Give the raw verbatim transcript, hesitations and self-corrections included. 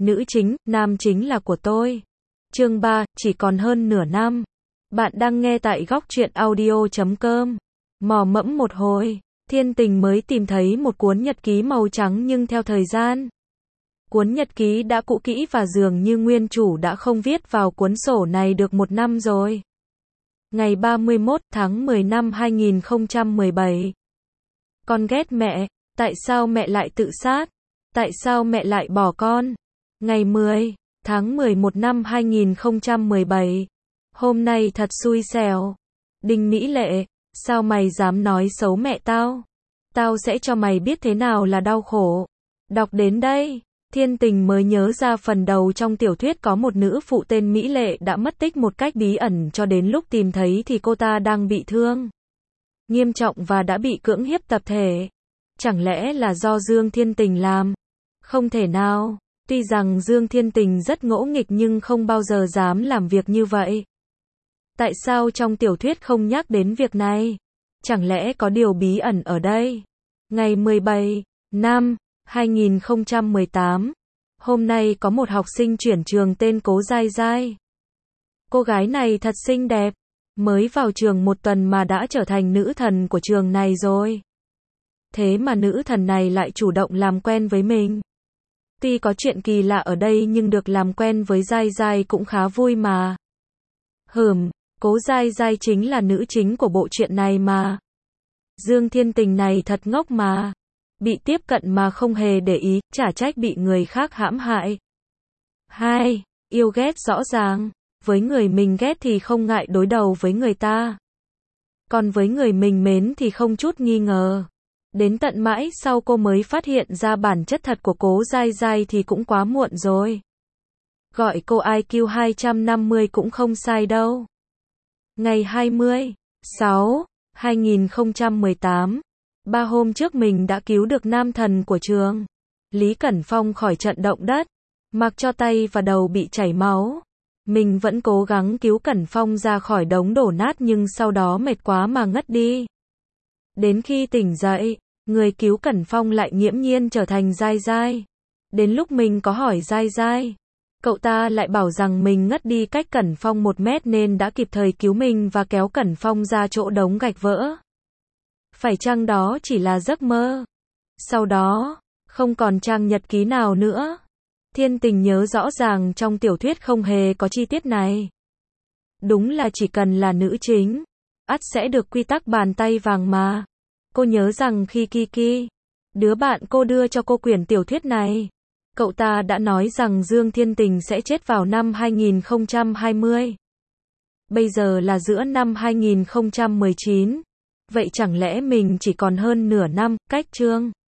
Nữ chính, nam chính là của tôi. Chương ba, chỉ còn hơn nửa năm. Bạn đang nghe tại góc truyện audio chấm com. Mò mẫm một hồi, Thiên Tình mới tìm thấy một cuốn nhật ký màu trắng nhưng theo thời gian. Cuốn nhật ký đã cũ kỹ và dường như nguyên chủ đã không viết vào cuốn sổ này được một năm rồi. Ngày ba mươi mốt tháng mười năm hai nghìn không trăm mười bảy. Con ghét mẹ, tại sao mẹ lại tự sát? Tại sao mẹ lại bỏ con? Ngày mười tháng mười một năm hai nghìn không trăm mười bảy. Hôm nay thật xui xẻo. Đinh Mỹ Lệ, sao mày dám nói xấu mẹ tao? Tao sẽ cho mày biết thế nào là đau khổ. Đọc đến đây, Thiên Tình mới nhớ ra phần đầu trong tiểu thuyết có một nữ phụ tên Mỹ Lệ đã mất tích một cách bí ẩn, cho đến lúc tìm thấy thì cô ta đang bị thương nghiêm trọng và đã bị cưỡng hiếp tập thể. Chẳng lẽ là do Dương Thiên Tình làm? Không thể nào. Tuy rằng Dương Thiên Tình rất ngỗ nghịch nhưng không bao giờ dám làm việc như vậy. Tại sao trong tiểu thuyết không nhắc đến việc này? Chẳng lẽ có điều bí ẩn ở đây? Ngày mười bảy năm hai nghìn không trăm mười tám. Hôm nay có một học sinh chuyển trường tên Cố Giai Giai. Cô gái này thật xinh đẹp. Mới vào trường một tuần mà đã trở thành nữ thần của trường này rồi. Thế mà nữ thần này lại chủ động làm quen với mình. Tuy có chuyện kỳ lạ ở đây nhưng được làm quen với Giai Giai cũng khá vui mà. Hừm, Cố Giai Giai chính là nữ chính của bộ truyện này mà. Dương Thiên Tình này thật ngốc mà. Bị tiếp cận mà không hề để ý, chả trách bị người khác hãm hại. Hai, yêu ghét rõ ràng. Với người mình ghét thì không ngại đối đầu với người ta. Còn với người mình mến thì không chút nghi ngờ. Đến tận mãi sau cô mới phát hiện ra bản chất thật của Cố Giai Giai thì cũng quá muộn rồi. Gọi cô i kiu hai trăm năm mươi cũng không sai đâu. Ngày hai mươi sáu hai nghìn không trăm mười tám. Ba hôm trước mình đã cứu được nam thần của trường Lý Cẩn Phong khỏi trận động đất, mặc cho tay và đầu bị chảy máu. Mình vẫn cố gắng cứu Cẩn Phong ra khỏi đống đổ nát nhưng sau đó mệt quá mà ngất đi. Đến khi tỉnh dậy, người cứu Cẩn Phong lại nghiễm nhiên trở thành Giai Giai. Đến lúc mình có hỏi Giai Giai, cậu ta lại bảo rằng mình ngất đi cách Cẩn Phong một mét nên đã kịp thời cứu mình và kéo Cẩn Phong ra chỗ đống gạch vỡ. Phải chăng đó chỉ là giấc mơ? Sau đó, không còn trang nhật ký nào nữa. Thiên Tình nhớ rõ ràng trong tiểu thuyết không hề có chi tiết này. Đúng là chỉ cần là nữ chính, ắt sẽ được quy tắc bàn tay vàng mà. Cô nhớ rằng khi Kiki, đứa bạn cô đưa cho cô quyển tiểu thuyết này, cậu ta đã nói rằng Dương Thiên Tình sẽ chết vào năm hai nghìn không trăm hai mươi. Bây giờ là giữa năm hai nghìn không trăm mười chín. Vậy chẳng lẽ mình chỉ còn hơn nửa năm, cách chương